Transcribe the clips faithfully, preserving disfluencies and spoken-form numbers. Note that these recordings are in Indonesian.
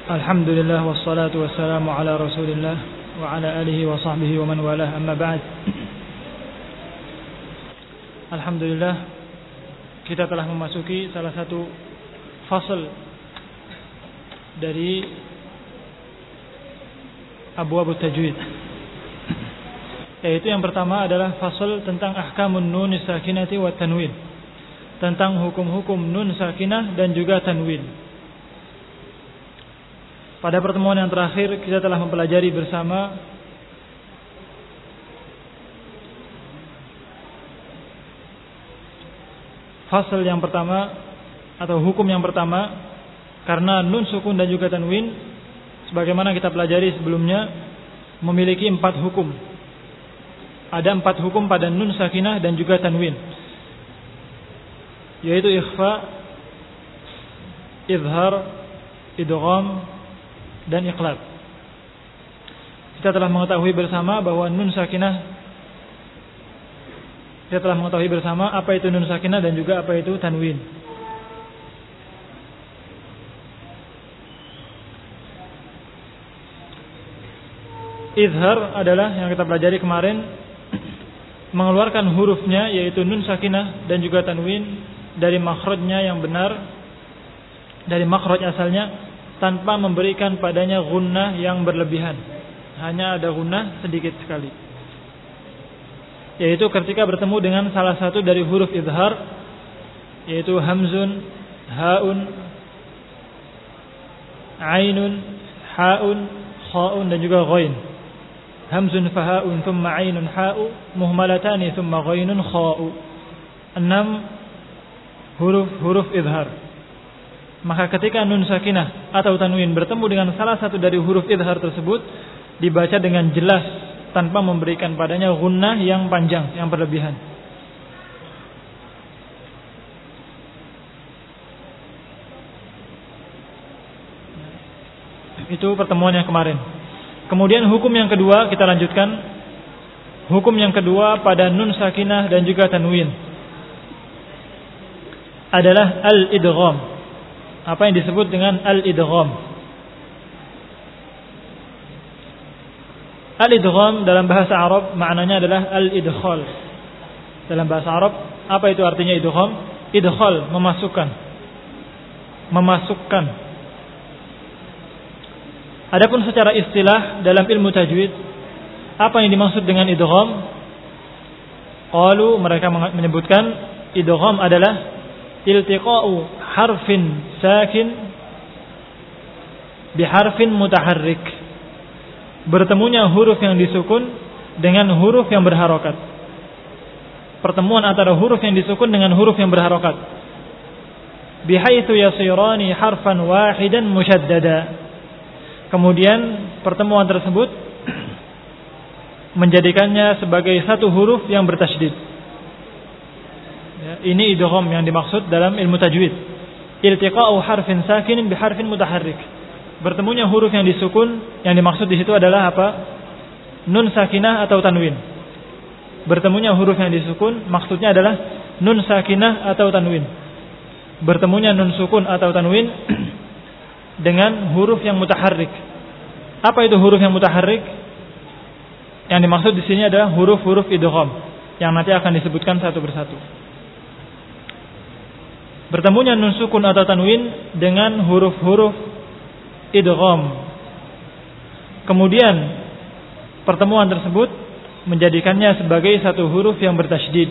Alhamdulillah wassalatu wassalamu ala Rasulillah wa ala alihi wa sahbihi wa man walah, amma ba'd. Alhamdulillah, kita telah memasuki salah satu fasal dari abwab tajwid, yaitu yang pertama adalah fasal tentang ahkamun nun sakinati wa tanwin, tentang hukum-hukum nun sakinah dan juga tanwin. Pada pertemuan yang terakhir kita telah mempelajari bersama fasal yang pertama atau hukum yang pertama, karena nun sukun dan juga tanwin sebagaimana kita pelajari sebelumnya memiliki empat hukum. Ada empat hukum pada nun sakinah dan juga tanwin, yaitu ikhfa, izhar, idgham dan iqlab. Kita telah mengetahui bersama bahwa nun sakinah Kita telah mengetahui bersama apa itu nun sakinah dan juga apa itu tanwin. Izhar adalah yang kita pelajari kemarin, mengeluarkan hurufnya yaitu nun sakinah dan juga tanwin dari makhrajnya yang benar, dari makhraj asalnya, tanpa memberikan padanya gunnah yang berlebihan. Hanya ada gunnah sedikit sekali, yaitu ketika bertemu dengan salah satu dari huruf izhar, yaitu hamzun, haun, ainun, haun, khaun dan juga ghain. Hamzun fahaun thumma ainun ha'u muhmalatani thumma ghainun kha'u. Enam huruf-huruf izhar. Maka ketika nun sakinah atau tanwin bertemu dengan salah satu dari huruf izhar tersebut, dibaca dengan jelas tanpa memberikan padanya gunnah yang panjang, yang berlebihan. Itu pertemuan yang kemarin. Kemudian hukum yang kedua kita lanjutkan. Hukum yang kedua pada nun sakinah dan juga tanwin adalah al-idgham. Apa yang disebut dengan al-idgham? Al-idgham dalam bahasa Arab maknanya adalah al-idkhal. Dalam bahasa Arab, apa itu artinya idgham? Idkhal, memasukkan. Memasukkan. Adapun secara istilah dalam ilmu tajwid, apa yang dimaksud dengan idgham? Qalu, mereka menyebutkan idgham adalah iltiqa'u harfin sakin biharfin mutaharrik, bertemunya huruf yang disukun dengan huruf yang berharokat. Pertemuan antara huruf yang disukun dengan huruf yang berharokat, bihaitsu yasirani harfan wahidan musyaddada. Kemudian pertemuan tersebut menjadikannya sebagai satu huruf yang bertasydid. Ya, ini idgham yang dimaksud dalam ilmu tajwid. Iltiqa'u harfin sakinin biharfin mutaharrik. Bertemunya huruf yang disukun, yang dimaksud di situ adalah apa? Nun sakinah atau tanwin. Bertemunya huruf yang disukun maksudnya adalah nun sakinah atau tanwin. Bertemunya nun sukun atau tanwin dengan huruf yang mutaharrik. Apa itu huruf yang mutaharrik? Yang dimaksud di sini adalah huruf-huruf idgham yang nanti akan disebutkan satu persatu. Bertemunya nun sukun atau tanwin dengan huruf-huruf idgham. Kemudian pertemuan tersebut menjadikannya sebagai satu huruf yang bertasydid.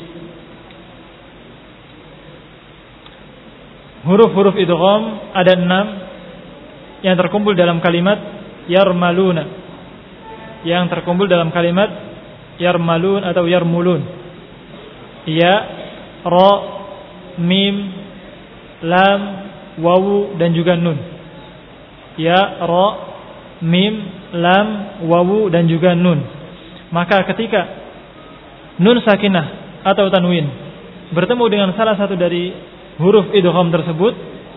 Huruf-huruf idgham ada enam yang terkumpul dalam kalimat yarmaluna. Yang terkumpul dalam kalimat yarmalun atau yarmulun. Ya, ra, mim, lam, wawu dan juga nun. Ya, ra, mim, lam, wawu dan juga nun. Maka ketika nun sakinah atau tanwin bertemu dengan salah satu dari huruf idgham tersebut,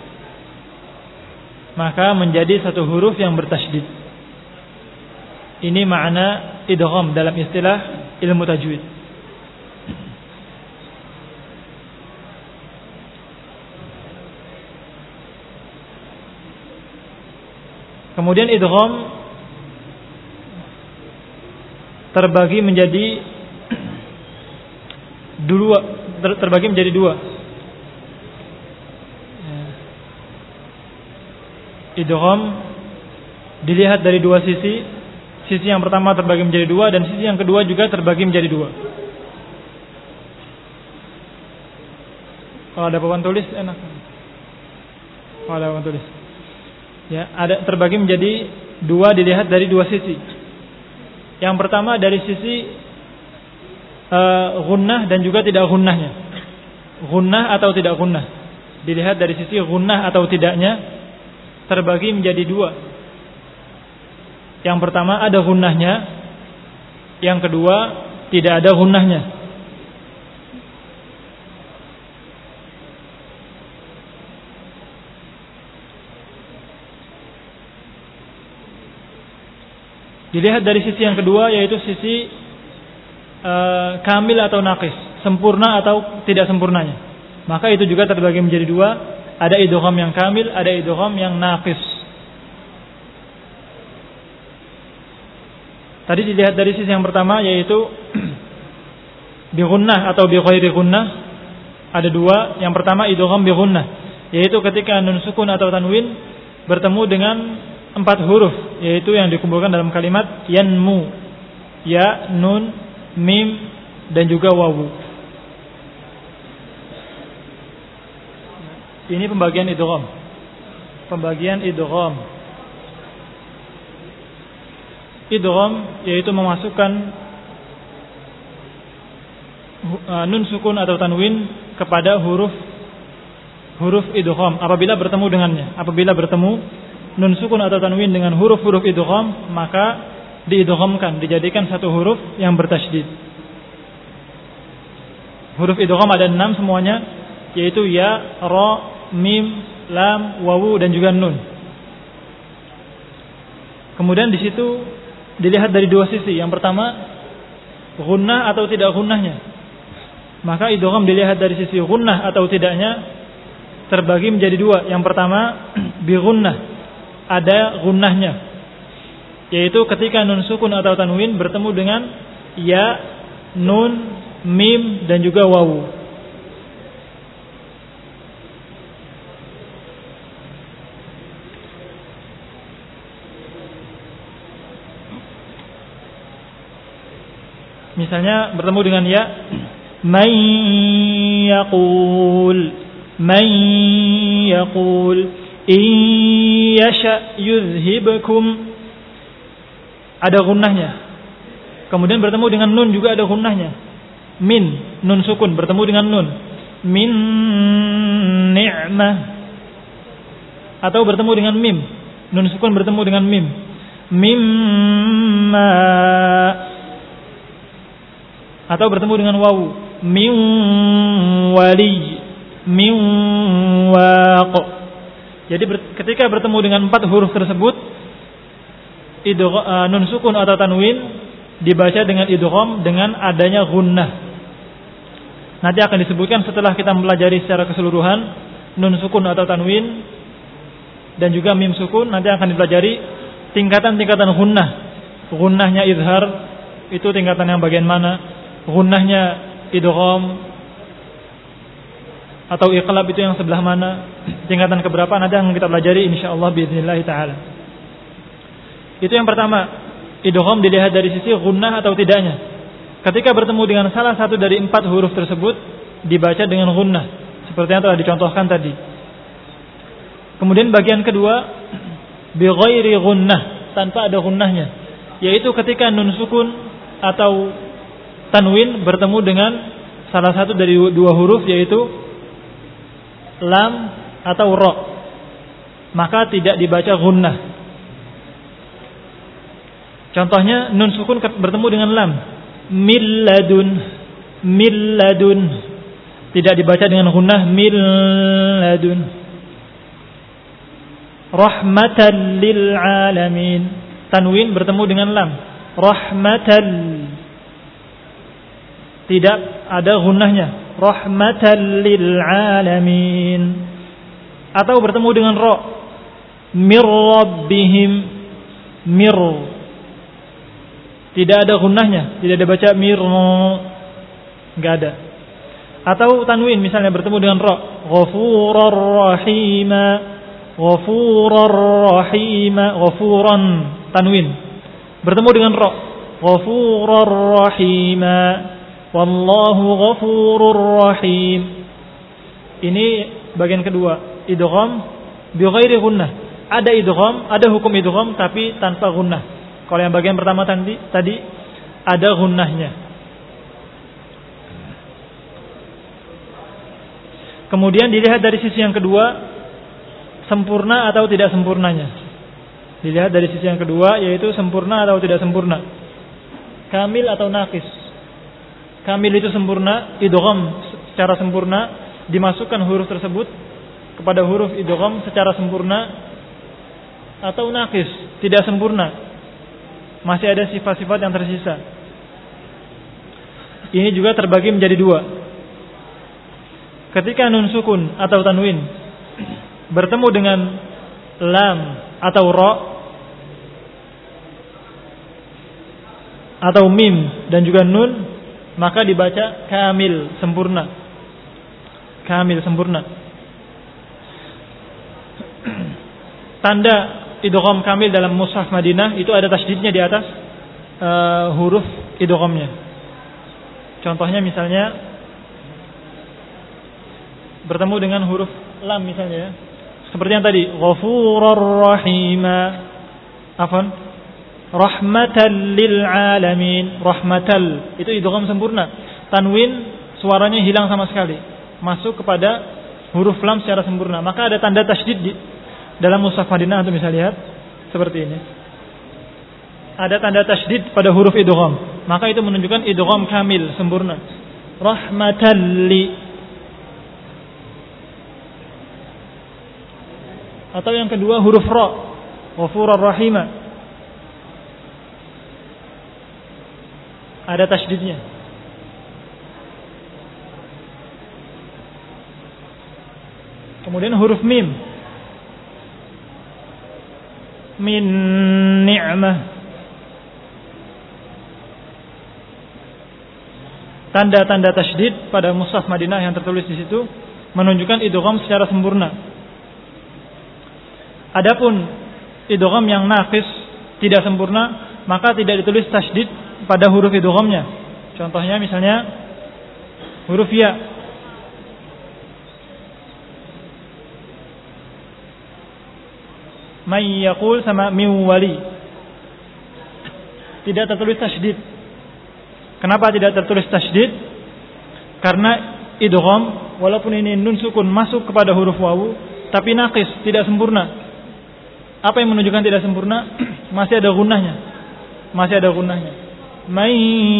maka menjadi satu huruf yang bertasydid. Ini makna idgham dalam istilah ilmu tajwid. Kemudian idgham terbagi menjadi dua, ter, terbagi menjadi dua. Idgham dilihat dari dua sisi. Sisi yang pertama terbagi menjadi dua dan sisi yang kedua juga terbagi menjadi dua. Kalau ada papan tulis enak. Kalau ada papan tulis. Ya, ada terbagi menjadi dua dilihat dari dua sisi. Yang pertama dari sisi uh, gunnah dan juga tidak gunnahnya. Gunnah atau tidak gunnah. Dilihat dari sisi gunnah atau tidaknya terbagi menjadi dua. Yang pertama ada gunnahnya, yang kedua tidak ada gunnahnya. Dilihat dari sisi yang kedua, yaitu sisi uh, kamil atau naqis, sempurna atau tidak sempurnanya. Maka itu juga terbagi menjadi dua. Ada idgham yang kamil, ada idgham yang naqis. Tadi dilihat dari sisi yang pertama, yaitu bi gunnah atau bi ghairi gunnah. Ada dua. Yang pertama idgham bi gunnah, yaitu ketika nun sukun atau tanwin bertemu dengan empat huruf, yaitu yang dikumpulkan dalam kalimat yanmu, ya, nun, mim, dan juga wawu. Ini pembagian idgham. Pembagian idgham. Idgham yaitu memasukkan uh, nun sukun atau tanwin kepada huruf huruf idgham apabila bertemu dengannya. Apabila bertemu nun sukun atau tanwin dengan huruf-huruf idgham, maka diidghamkan, dijadikan satu huruf yang bertasydid. Huruf idgham ada enam semuanya, yaitu ya, ra, mim, lam, wawu, dan juga nun. Kemudian di situ dilihat dari dua sisi. Yang pertama gunnah atau tidak gunnahnya. Maka idgham dilihat dari sisi gunnah atau tidaknya terbagi menjadi dua. Yang pertama bi gunnah, ada gunnahnya, yaitu ketika nun sukun atau tanwin bertemu dengan ya, nun, mim, dan juga wawu. Misalnya bertemu dengan ya, man yaqul, man yaqul, in yasha yuzhibkum, ada gunnahnya. Kemudian bertemu dengan nun juga ada gunnahnya. Min, nun sukun bertemu dengan nun. Min ni'mah. Atau bertemu dengan mim, nun sukun bertemu dengan mim. Mimma. Atau bertemu dengan wawu, min wali, min waq. Jadi ber, ketika bertemu dengan empat huruf tersebut, idgham, uh, nun sukun atau tanwin dibaca dengan idgham dengan adanya gunnah. Nanti akan disebutkan setelah kita mempelajari secara keseluruhan nun sukun atau tanwin dan juga mim sukun, nanti akan dipelajari tingkatan-tingkatan gunnah. Gunnahnya izhar itu tingkatan yang bagian mana? Gunnahnya idgham atau iqlab itu yang sebelah mana? Tingkatan keberapa? Nanti akan kita pelajari insyaallah biidznillah taala. Itu yang pertama, idgham dilihat dari sisi gunnah atau tidaknya. Ketika bertemu dengan salah satu dari empat huruf tersebut dibaca dengan gunnah, seperti yang telah dicontohkan tadi. Kemudian bagian kedua bi ghairi gunnah, tanpa ada gunnahnya, yaitu ketika nun sukun atau tanwin bertemu dengan salah satu dari dua huruf, yaitu lam atau ra, maka tidak dibaca gunnah. Contohnya nun sukun bertemu dengan lam, milladun, milladun, tidak dibaca dengan gunnah, milladun. Rahmatan lil alamin, tanwin bertemu dengan lam, rahmatan, tidak ada gunnahnya, rahmatan lil alamin. Atau bertemu dengan ra, mir rabbihim, mir. Tidak ada gunnahnya, tidak ada baca mir, enggak ada. Atau tanwin misalnya bertemu dengan ra, ghafurar rahima, ghafurar rahima, ghafuran tanwin bertemu dengan ra, ghafurar rahima, wallahu ghafurur rahim. Ini bagian kedua, idgham bi ghairi gunnah. Ada idgham, ada hukum idgham tapi tanpa gunnah. Kalau yang bagian pertama tadi tadi ada gunnahnya. Kemudian dilihat dari sisi yang kedua, sempurna atau tidak sempurnanya. Dilihat dari sisi yang kedua, yaitu sempurna atau tidak sempurna. Kamil atau naqis. Kamil itu sempurna, idgham secara sempurna, dimasukkan huruf tersebut kepada huruf idgham secara sempurna, atau naqis, tidak sempurna, masih ada sifat-sifat yang tersisa. Ini juga terbagi menjadi dua. Ketika nun sukun atau tanwin bertemu dengan lam atau ra atau mim dan juga nun, maka dibaca kamil, sempurna. Kamil, sempurna. Tanda idgham kamil dalam mushaf Madinah itu ada tasydidnya di atas uh, huruf idghamnya. Contohnya misalnya bertemu dengan huruf lam misalnya, seperti yang tadi, ghafurar rahima, afan, rahmatan lil alamin, rahmatal, itu idgham sempurna. Tanwin suaranya hilang sama sekali, masuk kepada huruf lam secara sempurna. Maka ada tanda tasydid di dalam mushaf Madinah, antum bisa lihat seperti ini. Ada tanda tasydid pada huruf idgham, maka itu menunjukkan idgham kamil, sempurna. Rahmatal li. Atau yang kedua huruf ra, ghafurur rahima, ada tasydidnya. Kemudian huruf mim, min ni'mah, tanda-tanda tasydid pada mushaf Madinah yang tertulis di situ menunjukkan idgham secara sempurna. Adapun idgham yang naqis, tidak sempurna, maka tidak ditulis tasydid pada huruf idghamnya. Contohnya misalnya huruf ya, may yaqul sama min wali, tidak tertulis tasydid. Kenapa tidak tertulis tasydid? Karena idgham walaupun ini nun sukun masuk kepada huruf wawu, tapi naqis, tidak sempurna. Apa yang menunjukkan tidak sempurna? Masih ada gunnahnya. Masih ada gunnahnya. May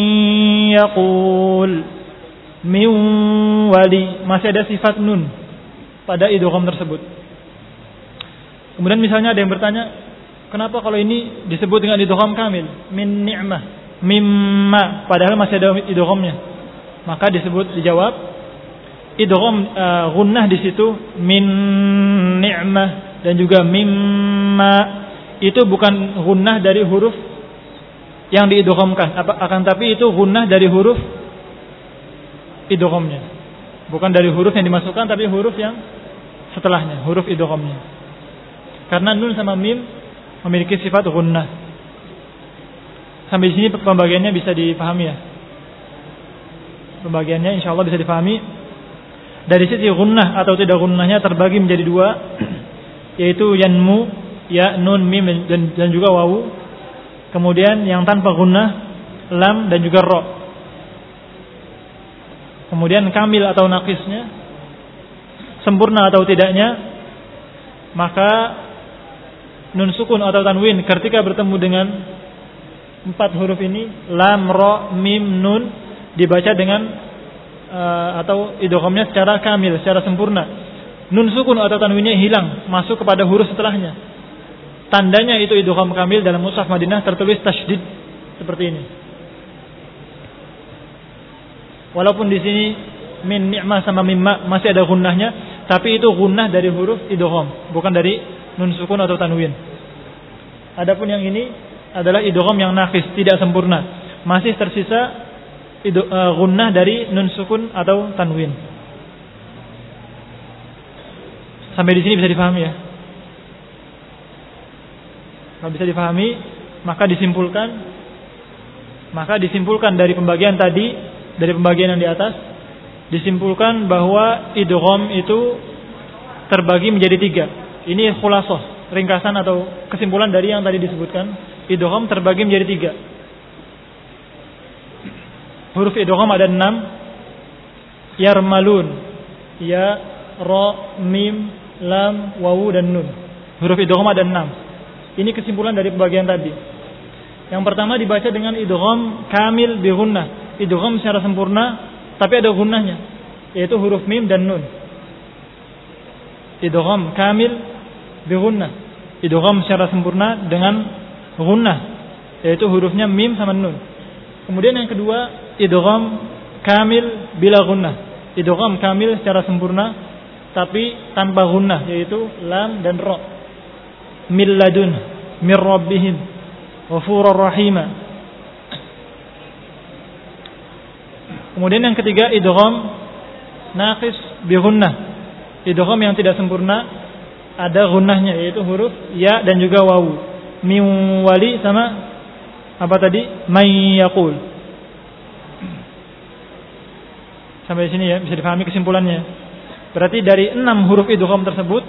yaqul min wali, masih ada sifat nun pada idgham tersebut. Kemudian misalnya ada yang bertanya, kenapa kalau ini disebut dengan idgham kamil? Min ni'mah, mimma, padahal masih ada idghamnya. Maka disebut, dijawab, idgham uh, gunnah di situ min ni'mah dan juga mimma itu bukan gunnah dari huruf yang diidghamkan, akan tapi itu gunnah dari huruf idghamnya, bukan dari huruf yang dimasukkan, tapi huruf yang setelahnya, huruf idghamnya. Karena nun sama mim memiliki sifat gunnah. Sampai sini pembagiannya bisa dipahami ya. Pembagiannya insyaallah bisa dipahami. Dari sisi gunnah atau tidak gunnahnya terbagi menjadi dua, yaitu yanmu, ya, nun, mim dan, dan juga wawu. Kemudian yang tanpa gunnah, lam dan juga ra. Kemudian kamil atau naqisnya, sempurna atau tidaknya, maka nun sukun atau tanwin ketika bertemu dengan empat huruf ini, lam, ra, mim, nun, dibaca dengan uh, atau idghamnya secara kamil, secara sempurna. Nun sukun atau tanwinnya hilang, masuk kepada huruf setelahnya. Tandanya itu idgham kamil dalam mushaf Madinah tertulis tasydid seperti ini. Walaupun di sini min ni'mah sama mimma masih ada gunnahnya, tapi itu gunnah dari huruf idgham, bukan dari nun sukun atau tanwin. Adapun yang ini adalah idgham yang naqis, tidak sempurna. Masih tersisa idg- uh, gunnah dari nun sukun atau tanwin. Sampai di sini bisa dipahami ya? Kalau bisa dipahami, maka disimpulkan maka disimpulkan dari pembagian tadi, dari pembagian yang di atas, disimpulkan bahwa idgham itu terbagi menjadi tiga. Ini khulasah, ringkasan atau kesimpulan dari yang tadi disebutkan. Idgham terbagi menjadi tiga. Huruf idgham ada enam. Yarmalun, ya, ra, mim, lam, wawu dan nun. Huruf idgham ada enam. Ini kesimpulan dari pembagian tadi. Yang pertama dibaca dengan idgham kamil bi gunnah. Idgham secara sempurna tapi ada gunnahnya, yaitu huruf mim dan nun. Idgham kamil bi gunnah. Idgham secara sempurna dengan gunnah, yaitu hurufnya mim sama nun. Kemudian yang kedua, idgham kamil bila gunnah. Idgham kamil secara sempurna tapi tanpa gunnah, yaitu lam dan ra. Min ladun min rabbihim ghafurur rahima. Kemudian yang ketiga, idgham naqis bi gunnah. Idgham yang tidak sempurna ada gunnahnya, yaitu huruf ya dan juga wawu. Min wali sama apa tadi? May yaqul. Sampai sini ya, bisa dipahami kesimpulannya. Berarti dari enam huruf idgham tersebut,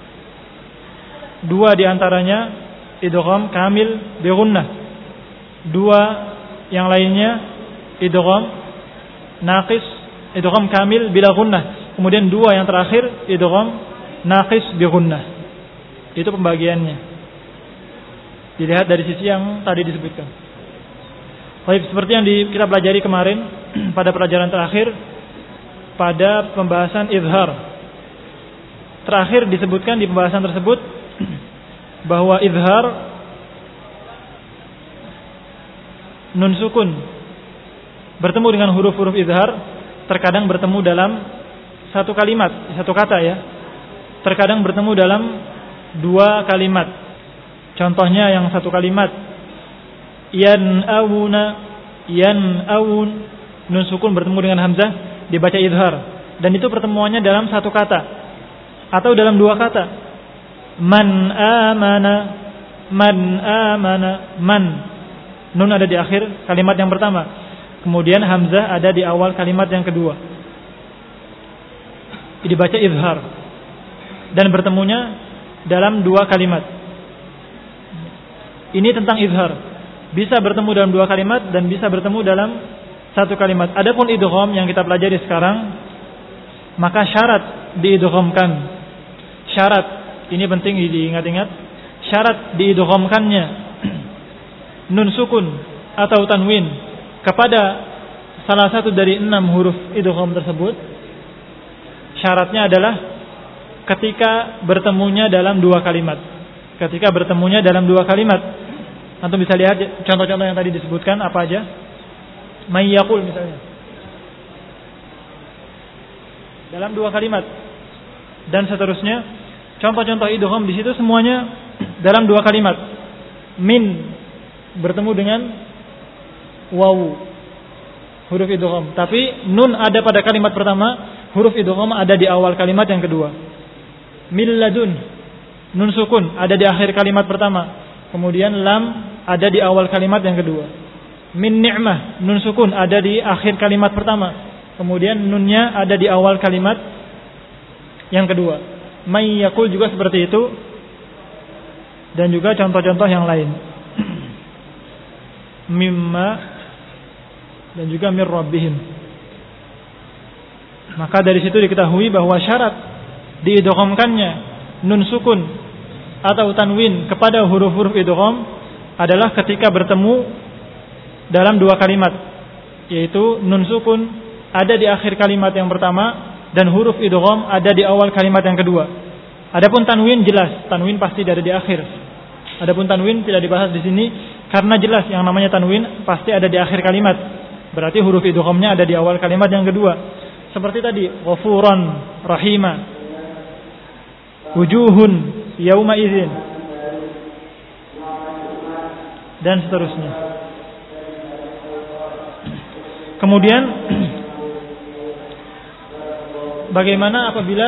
dua diantaranya idgham kamil bi gunnah. Dua yang lainnya idgham naqis, idgham kamil bila gunnah. Kemudian dua yang terakhir idgham naqis bi gunnah. Itu pembagiannya. Dilihat dari sisi yang tadi disebutkan. Baik, seperti yang di, kita pelajari kemarin pada pelajaran terakhir pada pembahasan izhar. Terakhir disebutkan di pembahasan tersebut bahwa izhar nun sukun bertemu dengan huruf-huruf izhar terkadang bertemu dalam satu kalimat, satu kata ya. Terkadang bertemu dalam dua kalimat. Contohnya yang satu kalimat yan'auna, yan'aun, nun sukun bertemu dengan hamzah dibaca izhar, dan itu pertemuannya dalam satu kata atau dalam dua kata. Man amana, man amana, man. Nun ada di akhir kalimat yang pertama. Kemudian hamzah ada di awal kalimat yang kedua. Dibaca izhar. Dan bertemunya dalam dua kalimat. Ini tentang izhar. Bisa bertemu dalam dua kalimat dan bisa bertemu dalam satu kalimat. Adapun idgham yang kita pelajari sekarang, maka syarat diidghamkan. Syarat ini penting diingat-ingat. Syarat diidghamkannya nun sukun atau tanwin kepada salah satu dari enam huruf idgham tersebut, syaratnya adalah ketika bertemunya dalam dua kalimat. Ketika bertemunya dalam dua kalimat. Antum bisa lihat contoh-contoh yang tadi disebutkan apa aja. May yaqul misalnya. Dalam dua kalimat. Dan seterusnya. Contoh-contoh idgham di situ semuanya dalam dua kalimat. Min bertemu dengan wawu, huruf idgham. Tapi nun ada pada kalimat pertama, huruf idgham ada di awal kalimat yang kedua. Min ladun, nun sukun ada di akhir kalimat pertama. Kemudian lam ada di awal kalimat yang kedua. Min ni'mah, nun sukun ada di akhir kalimat pertama. Kemudian nunnya ada di awal kalimat yang kedua. May yaqul juga seperti itu. Dan juga contoh-contoh yang lain. Mimma dan juga mir rabbihim. Maka dari situ diketahui bahwa syarat diidghamkannya nun sukun atau tanwin kepada huruf-huruf idgham adalah ketika bertemu dalam dua kalimat, yaitu nun sukun ada di akhir kalimat yang pertama dan huruf idgham ada di awal kalimat yang kedua. Adapun tanwin jelas, tanwin pasti ada di akhir. Adapun tanwin tidak dibahas di sini karena jelas yang namanya tanwin pasti ada di akhir kalimat. Berarti huruf idghamnya ada di awal kalimat yang kedua. Seperti tadi, ghafuran rahima, wujuhun yauma idzin. dan seterusnya. Kemudian bagaimana apabila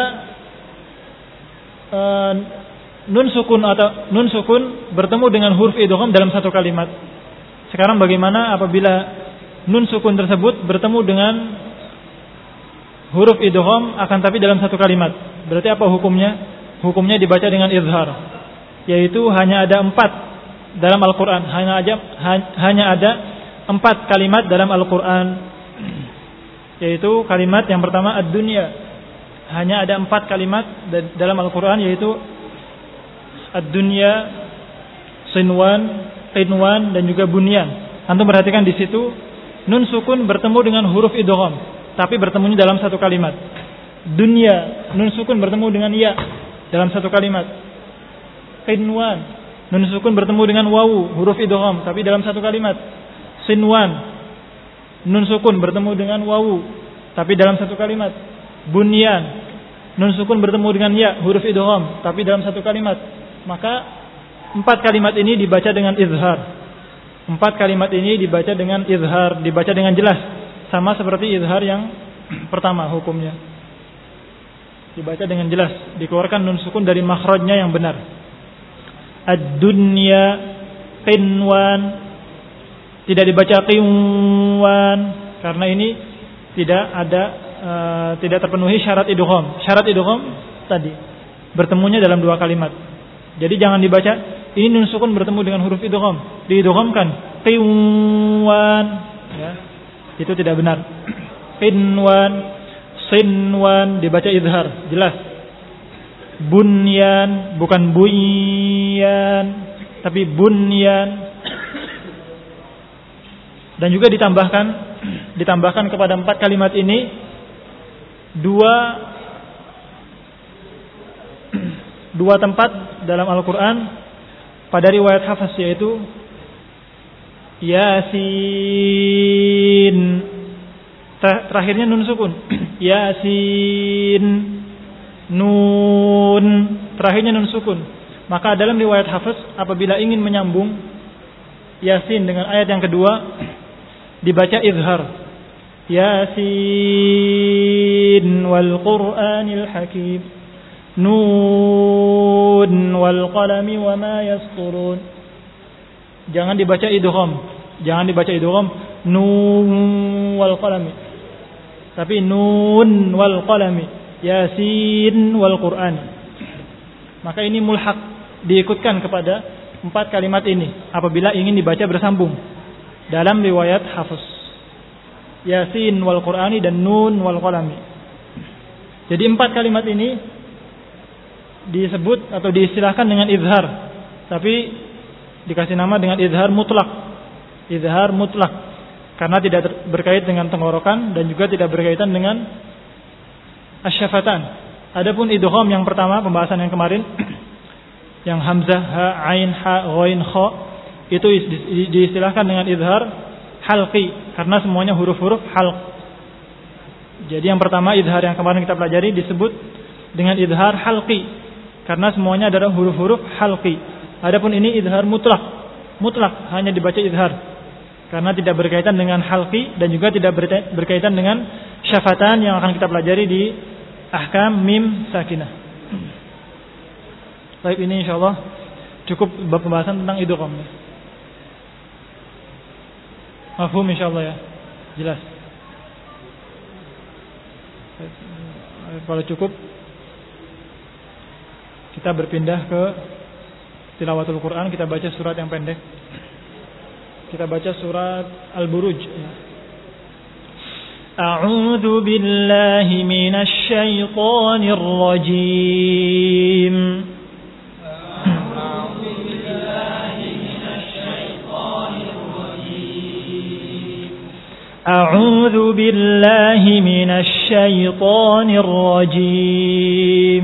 uh, nun sukun atau nun sukun bertemu dengan huruf idgham dalam satu kalimat? Sekarang bagaimana apabila nun sukun tersebut bertemu dengan huruf idgham akan tapi dalam satu kalimat? Berarti apa hukumnya? Hukumnya dibaca dengan izhar, yaitu hanya ada empat dalam Al-Quran, hanya aja hanya ada empat kalimat dalam Al-Quran, yaitu kalimat yang pertama ad-dunya. Hanya ada empat kalimat dalam Al-Quran, yaitu ad-dunya, sinwan, qinwan, dan juga bunyan. Antum perhatikan di situ nun sukun bertemu dengan huruf idgham, tapi bertemunya dalam satu kalimat. Dunya, nun sukun bertemu dengan ya dalam satu kalimat. Qinwan, nun sukun bertemu dengan wawu, huruf idgham, tapi dalam satu kalimat. Sinwan, nun sukun bertemu dengan wawu, tapi dalam satu kalimat. Bunyan, nun sukun bertemu dengan ya, huruf idgham, tapi dalam satu kalimat. Maka empat kalimat ini dibaca dengan izhar. Empat kalimat ini dibaca dengan izhar, dibaca dengan jelas, sama seperti izhar yang pertama hukumnya. Dibaca dengan jelas, dikeluarkan nun sukun dari makhrajnya yang benar. Ad-dunya, qinwan, tidak dibaca qinwan karena ini tidak ada uh, tidak terpenuhi syarat idgham. Syarat idgham tadi bertemunya dalam dua kalimat. Jadi jangan dibaca ini nun sukun bertemu dengan huruf idgham, diidghamkan qinwan, ya. Itu tidak benar. Qinwan, sinwan dibaca izhar, jelas. Bunyan, bukan bunyan, tapi bunyan. Dan juga ditambahkan ditambahkan kepada empat kalimat ini dua dua tempat dalam Al-Quran pada riwayat Hafs, yaitu Yasin, terakhirnya nun sukun. Yasin, nun, terakhirnya nun sukun. Maka dalam riwayat Hafs, apabila ingin menyambung Yasin dengan ayat yang kedua, dibaca izhar. Yasin wal Qur'anil Hakim, nun wal qalami wa ma yasturun. Jangan dibaca idgham, jangan dibaca idgham nun wal qalami, tapi nun wal qalami, Yasin wal Qur'an. Maka ini mulhaq, diikutkan kepada empat kalimat ini apabila ingin dibaca bersambung dalam riwayat Hafs. Yasin wal Qur'ani dan nun wal qalami. Jadi empat kalimat ini disebut atau diistilahkan dengan izhar, tapi dikasih nama dengan izhar mutlak. Izhar mutlak karena tidak berkait dengan tenggorokan dan juga tidak berkaitan dengan asyafatan. Adapun idgham yang pertama, pembahasan yang kemarin, yang hamzah, ha, ain, ha, ghain, kha, itu diistilahkan dengan izhar halqi karena semuanya huruf-huruf halq. Jadi yang pertama, izhar yang kemarin kita pelajari disebut dengan izhar halqi karena semuanya adalah huruf-huruf halqi. Adapun ini izhar mutlak, mutlak hanya dibaca izhar karena tidak berkaitan dengan halqi dan juga tidak berkaitan dengan syafatan yang akan kita pelajari di ahkam mim sakinah. Baik, ini insyaallah cukup pembahasan tentang idgham. Mafhum insyaallah ya. Jelas. Kalau cukup kita berpindah ke tilawatul Quran, kita baca surat yang pendek. Kita baca surat Al-Buruj. A'udzu billahi minasy syaithanir rajim. A'udzu billahi minasy syaithanir rajim. A'udzu billahi minasy syaithanir rajim.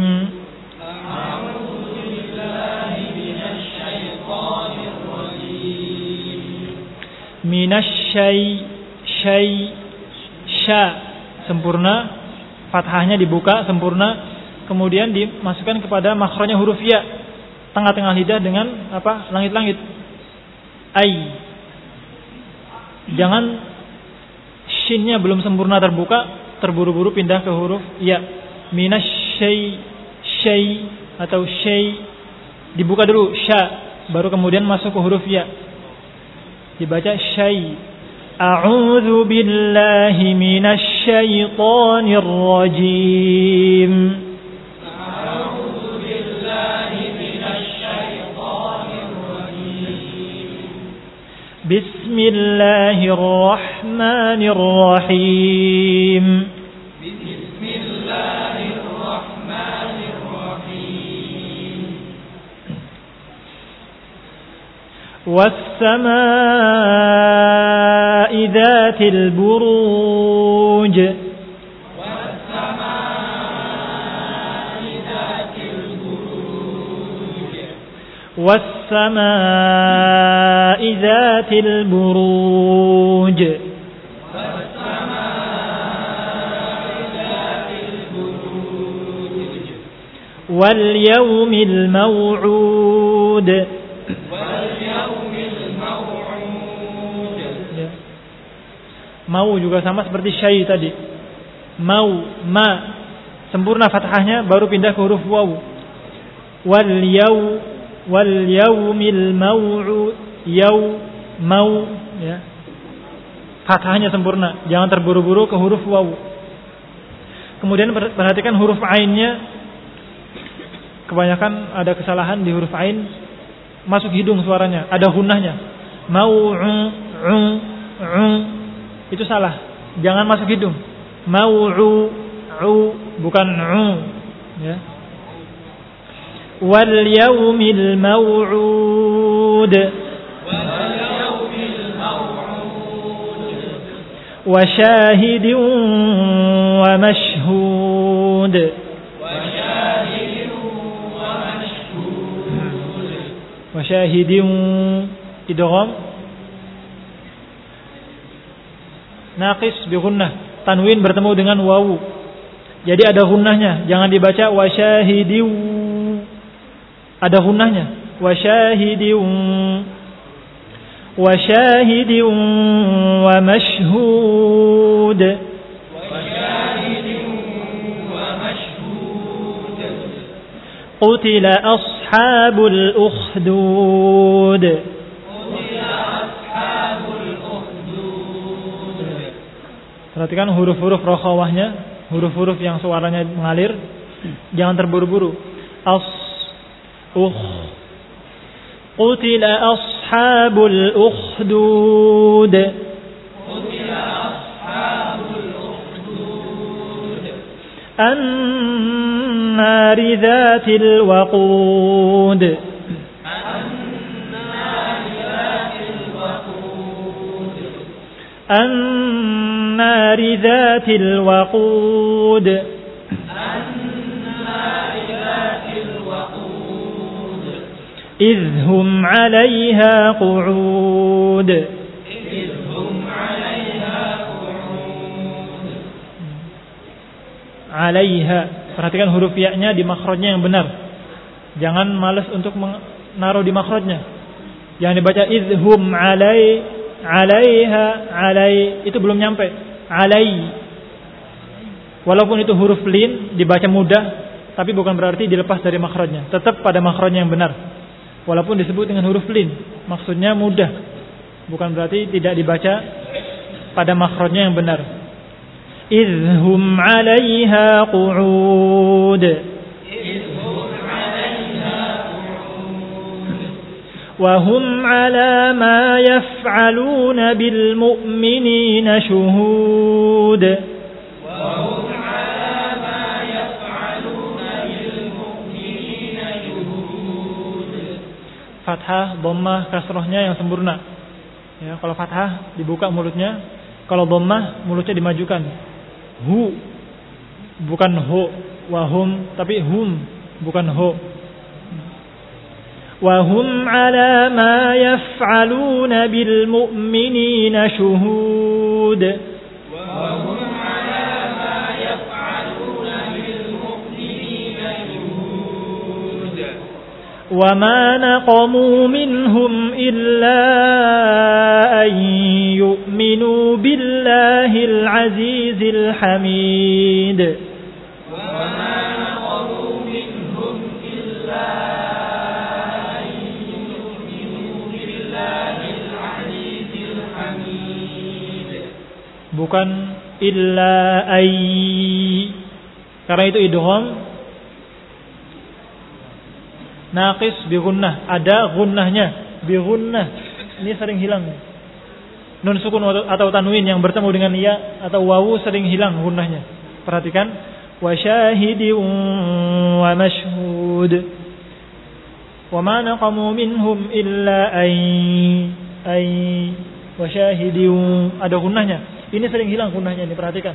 Minasyai syai sya sempurna, fathahnya dibuka sempurna, kemudian dimasukkan kepada makhrajnya huruf ya, tengah-tengah lidah dengan apa? Langit-langit. Ai. Jangan shinnya belum sempurna terbuka, terburu-buru pindah ke huruf ya. Minasyai, syai atau syai. Dibuka dulu sya, baru kemudian masuk ke huruf ya. Dibaca syai. A'udzu billahi minasy syaithanir rajim. A'udzu billahi minasy syaithanir rajim. Bismillahirrahmanirrahim. Bismillahirrahmanirrahim. والسماء ذات البروج والسماء ذات البروج والسماء ذات البروج واليوم الموعود. Mau juga sama seperti syai tadi. Mau, ma, sempurna fathahnya baru pindah ke huruf waw. Wal yaw, wal yaumil mau'ud, yaw, mau, ya. Fathahnya sempurna, jangan terburu-buru ke huruf waw. Kemudian perhatikan huruf ainnya. Kebanyakan ada kesalahan di huruf ain, masuk hidung suaranya, ada gunnahnya. Mau'u, u, u. Itu salah. Jangan masuk hidung. Mau'u, u, bukan u, ya. Wal yaumil mau'ud. Wal yaumil mau'ud. Wa syahidin wa mashhud. Wa syahidin wa mashhud. Wa syahidin idgham naqis bi gunnah, tanwin bertemu dengan wawu. Jadi ada gunnahnya, jangan dibaca wasyahidiu. Ada gunnahnya, wasyahidiu. Wasyahidiu wa mashhud. Wasyahidiu wa mashhud. Qutila ashabul ukhdud. Perhatikan huruf-huruf rokhawahnya, huruf-huruf yang suaranya mengalir, jangan terburu-buru. As, ukh. Qutila ashabul ukhdud. Qutila ashabul ukhdud. An-nari dhatil waqud. An-nari dhatil waqud. النار ذات الوقود. النار ذات الوقود. إذ هم عليها قعود. إذ هم عليها قعود. عليها. Perhatikan huruf ya-nya di makhrajnya yang benar. Jangan malas untuk menaruh di makhrajnya. Jangan dibaca idhum alai, alaiha, alai, itu belum nyampe. Alai. Walaupun itu huruf lin dibaca mudah, tapi bukan berarti dilepas dari makhrajnya. Tetap pada makhrajnya yang benar. Walaupun disebut dengan huruf lin, maksudnya mudah. Bukan berarti tidak dibaca pada makhrajnya yang benar. Idhum alaiha qu'ud. وهم على ما يفعلون بالمؤمنين شهود. وهم على ما يفعلون بالمؤمنين شهود. Fathah, dhammah, kasrahnya yang sempurna. Ya, kalau fathah dibuka mulutnya, kalau dhammah mulutnya dimajukan. Hu, bukan ho. Wahum, tapi hum, bukan ho. وهم على ما يفعلون بالمؤمنين شهود. وهم على ما يفعلون بالمؤمنين شهود. wa ma naqamu minhum illa an yu'minu billahil azizil hamid. Bukan illa ay, karena itu idgham naqis bi gunnah, ada gunnahnya bi gunnah. Ini sering hilang. Nun sukun atau tanwin yang bertemu dengan ya atau wawu sering hilang gunnahnya. Perhatikan, wa syahidin wa mashhud. Wa ma naqamu minhum illa ay ay wa syahidin, ada gunnahnya. Ini sering hilang gunnahnya, ini perhatikan.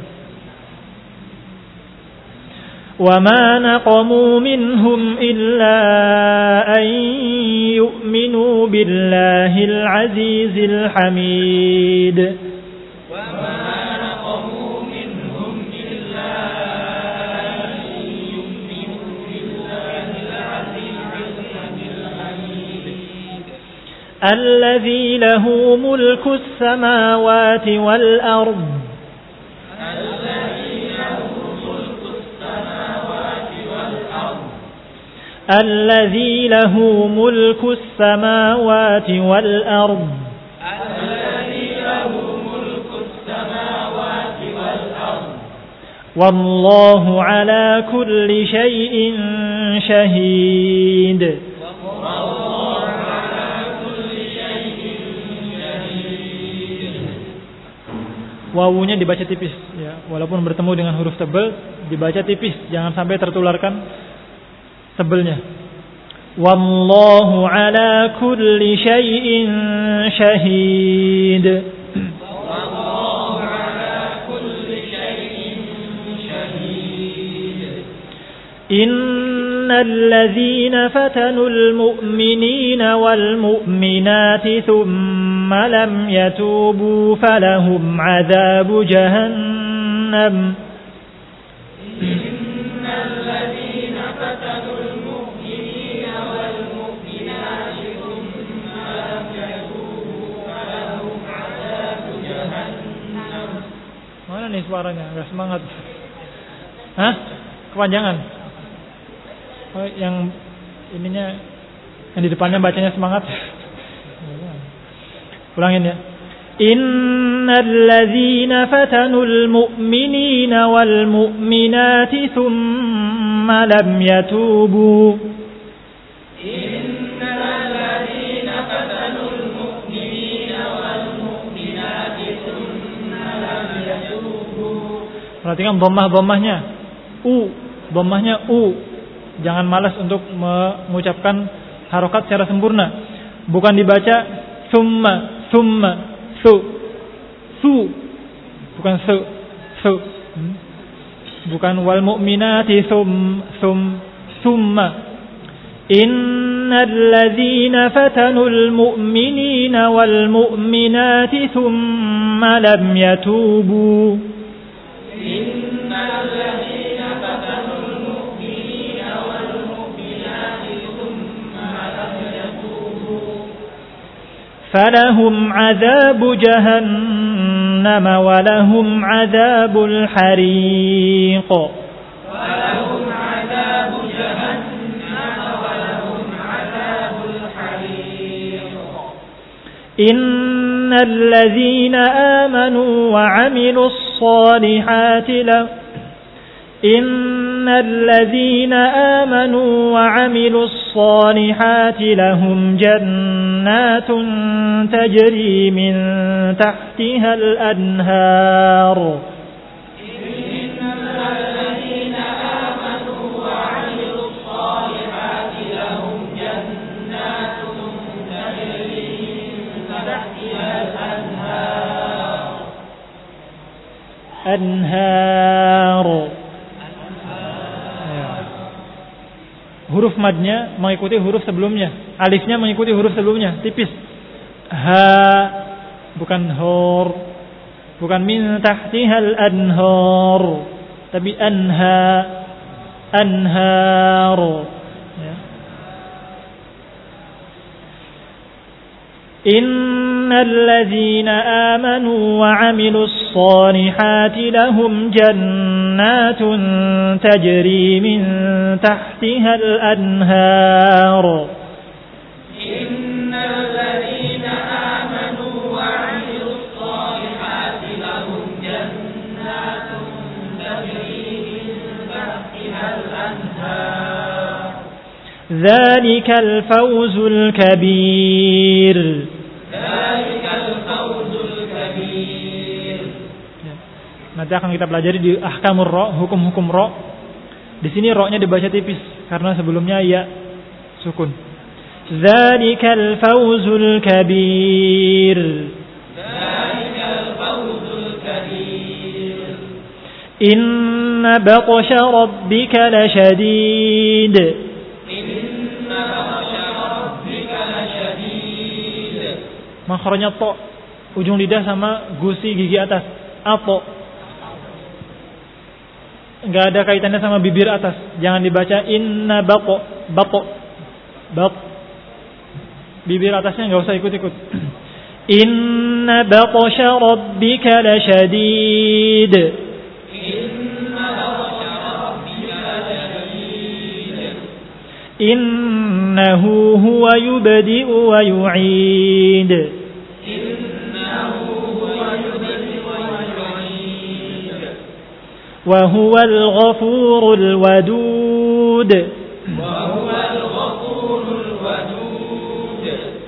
Wa ma naqamu minhum illa an yu'minu billahil azizil hamid. Wa ma naqamu minhum illa an yu'minu billahil azizil hamid. Alladzi lahu mulku samawati wal ard. الذي له ملك السماوات والأرض الذي له ملك السماوات والأرض والله على كل شيء شهيد. والله على كل شيء شهيد. Wawunya dibaca tipis ya, walaupun bertemu dengan huruf tebal dibaca tipis, jangan sampai tertularkan tebelnya. Wallahu ala kulli syai'in syahid. Wallahu ala kulli syai'in syahid. Innal ladzina fatanul mu'minina wal mu'minati thumma lam yatubu falahum 'adzabu jahannam. Innal ladzina fatanul nih suaranya enggak semangat. Hah? Kepanjangan. Oh, yang ininya yang di depannya bacanya semangat. Ulangin ya. Innal ladzina fatanul mu'minina wal mu'minati thumma lam yatubu. Innal ladzina fatanul mu'minina wal mu'minati thumma lam yatubu. Perhatikan dhammah-dhammahnya. U, dhammahnya u. Jangan malas untuk mengucapkan harokat secara sempurna. Bukan dibaca summa, summa, su, su. Bukan su, su. Bukan wal mu'minati sum, sum, summa. Innal ladzina fatanul mu'minina wal mu'minati thumma lam yatubu. Innal ladzina fatanul mu'minina wal mu'minati thumma lam yatubu falahum 'adzabu jahannam wa lahum 'adzabul hariq. Walahum 'adzabu jahannam wa lahum 'adzabul hariq. Innal ladzina amanu wa 'amilus الصالحات له إن الذين آمنوا وعملوا الصالحات لهم جنات تجري من تحتها الأنهار. إن الذين آمنوا وعملوا الصالحات لهم جنات تجري من تحتها الأنهار. Anhar. Ya. Huruf madnya mengikuti huruf sebelumnya, alifnya mengikuti huruf sebelumnya, tipis. Ha, bukan hor, bukan min tahtihal anhar, tapi anha, anhar. Ya. Innal ladzina amanu wa 'amilus shalihati lahum jannatun tajri min tahtihal anhar. Innal ladzina amanu wa 'amilus shalihati lahum jannatun tajri min tahtihal anhar. Dzalikal fawzul kabir. Nanti akan kita pelajari di ahkamur ra, hukum-hukum ra. Di sini ra-nya dibaca tipis karena sebelumnya ya sukun. Dzalikal fawzul kabir. Dzalikal fawzul kabir. Inna batsha rabbika lasyadid. Inna batsha rabbika lasyadid. Makhrajnya to, ujung lidah sama gusi gigi atas. Ato. Enggak ada kaitannya sama bibir atas. Jangan dibaca inna baqo, baqo, baq. Bibir atasnya enggak usah ikut-ikut. Inna baqsha rabbika lasyadid. Inna baqsha rabbika lasyadid. Innahu huwa yubdi'u wa yu'id. وهو الغفور الودود. وهو الغفور الودود.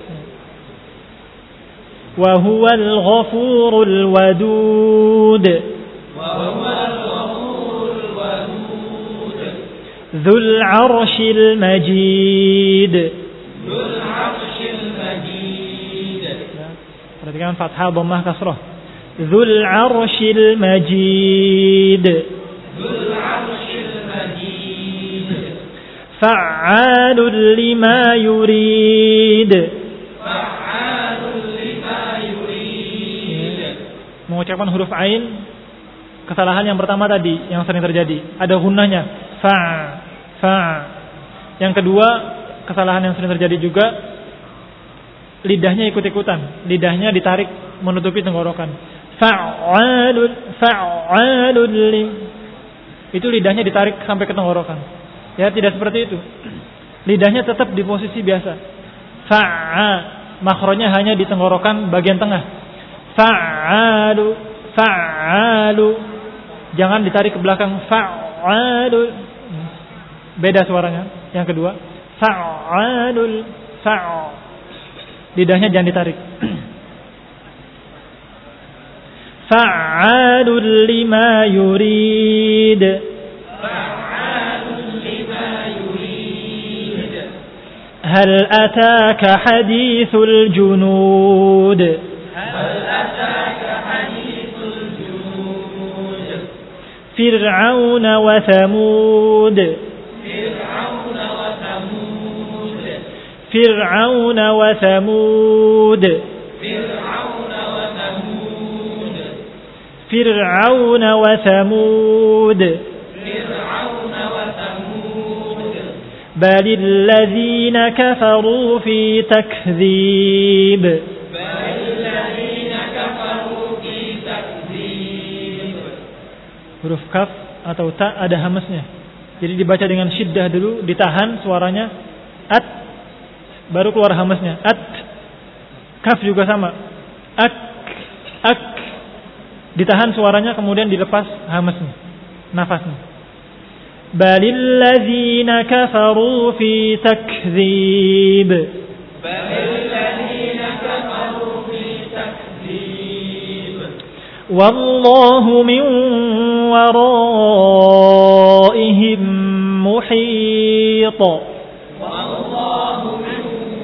وهو الغفور الودود. وهو الغفور الودود. ذو العرش المجيد. ذو العرش المجيد. perhatikan fathah, dhammah, kasrah. ذو العرش المجيد. ذو العرش المجيد. فعال لما يريد. فعال لما يريد. Mengucapkan huruf ain, kesalahan yang pertama tadi yang sering terjadi, ada gunnahnya. Fa, fa. Yang kedua, kesalahan yang sering terjadi juga, lidahnya ikut-ikutan, lidahnya ditarik menutupi tenggorokan. Fa'alul fa'alul li. Itu lidahnya ditarik sampai ke tenggorokan. Ya, tidak seperti itu. Lidahnya tetap di posisi biasa. Fa'a, makhrajnya hanya di tenggorokan bagian tengah. Fa'alu, fa'alu. Jangan ditarik ke belakang. Fa'alu. Beda suaranya. Yang kedua, fa'alul fa'. Lidahnya jangan ditarik. Fa'alul lima yurid. Fa'alul lima yurid. Hal ataka hadithul junud. Hal ataka hadithul junud. Fir'aun wa Thamud. Fir'aun wa Thamud. Fir'aun wa Thamud. فرعون وثمود. فرعون وثمود. بل الذين كفروا في تكذيب. بل الذين كفروا في تكذيب. Huruf kaf atau ta ada hamasnya. Jadi dibaca dengan syiddah dulu, ditahan suaranya at, baru keluar hamasnya. At. Kaf juga sama. Ak, ak. Ditahan suaranya, kemudian dilepas hamasnya, nafasnya. Balil ladzina kafaru fi takdzib. Balil ladzina kafaru fi takdzib. Wallahu min waraihim muhit. Wallahu min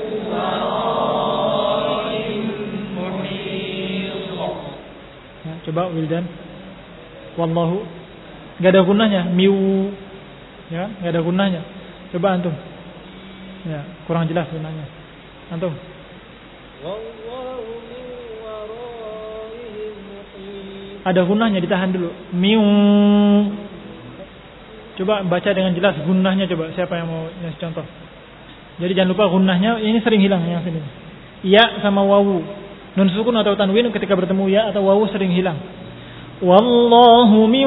waraihim muhit. Coba Wildan. Wallahu enggak ada gunanya, miu. Ya, enggak ada gunanya. Coba antum. Ya, kurang jelas gunanya. Antum. Wallahu min waraihim muhit. Ada gunanya, ditahan dulu. Miu. Coba baca dengan jelas gunahnya, coba siapa yang mau ngasih contoh. Jadi jangan lupa gunahnya, ini sering hilang yang sini. Ya sama wawu. Nun sukun atau tanwin ketika bertemu ya atau wawu sering hilang. Wallahu min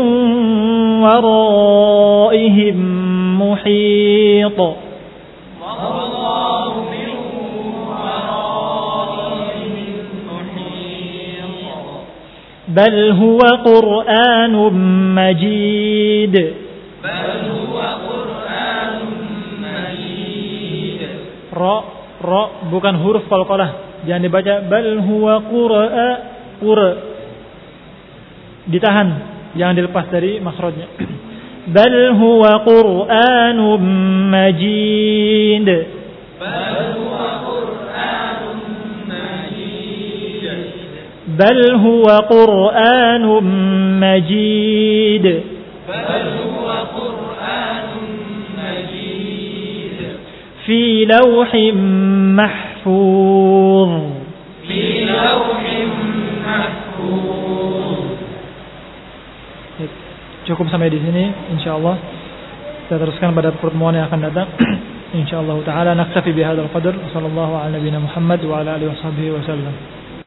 waraihim muhit. Wallahu min waraihim muhit. Bal huwa Qur'anun Majid. Bal huwa Qur'anun Majid. Ra, ra bukan huruf qalqalah. Jangan dibaca bal huwa qur'a qura. Ditahan, jangan dilepas dari makhrajnya. Bal huwa Qur'anun Majid. Bal huwa Qur'anun Majid. Bal huwa Qur'anun Majid. Bal huwa Qur'anun Majid. Fi lawhin mahfuz. Fi lawhin mahfuz. Cukup sampai di sini insyaallah. Kita teruskan pada pertemuan yang akan datang. Insyaallah taala naktafi bihadzal qadar. Sallallahu ala nabiyina Muhammad wa ala alihi washabihi wasallam.